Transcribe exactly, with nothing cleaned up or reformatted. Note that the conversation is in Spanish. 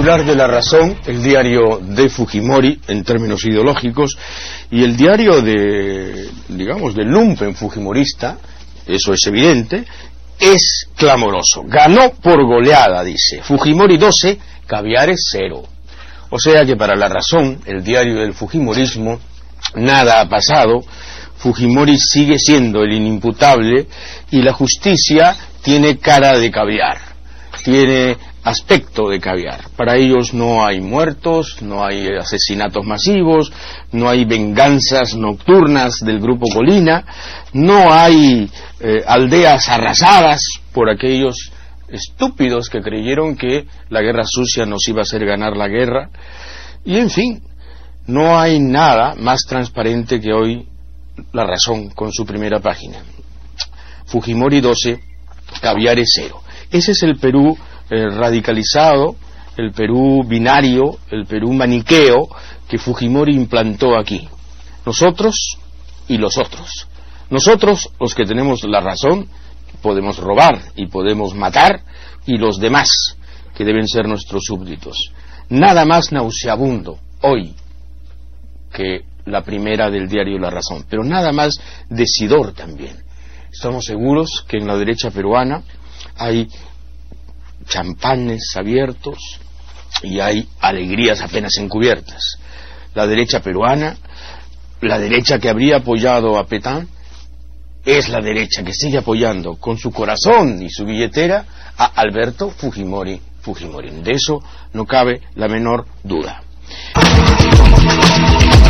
titular de La Razón, el diario de Fujimori en términos ideológicos, y el diario de, digamos, del lumpen fujimorista, eso es evidente, es clamoroso. Ganó por goleada, dice. Fujimori doce, Caviares cero. O sea que para La Razón, el diario del fujimorismo, nada ha pasado. Fujimori sigue siendo el inimputable y la justicia tiene cara de caviar, tiene aspecto de caviar. Para ellos no hay muertos, no hay asesinatos masivos, no hay venganzas nocturnas del grupo Colina, no hay eh, aldeas arrasadas por aquellos estúpidos que creyeron que la guerra sucia nos iba a hacer ganar la guerra. Y en fin, no hay nada más transparente que hoy La Razón con su primera página. Fujimori doce, Caviares cero. Ese es el Perú eh, radicalizado, el Perú binario, el Perú maniqueo que Fujimori implantó aquí. Nosotros y los otros. Nosotros, los que tenemos la razón, podemos robar y podemos matar, y los demás, que deben ser nuestros súbditos. Nada más nauseabundo hoy que la primera del diario La Razón, pero nada más decidor también. Estamos seguros que en la derecha peruana hay champanes abiertos y hay alegrías apenas encubiertas. La derecha peruana, la derecha que habría apoyado a Petán, es la derecha que sigue apoyando con su corazón y su billetera a Alberto Fujimori Fujimori. De eso no cabe la menor duda.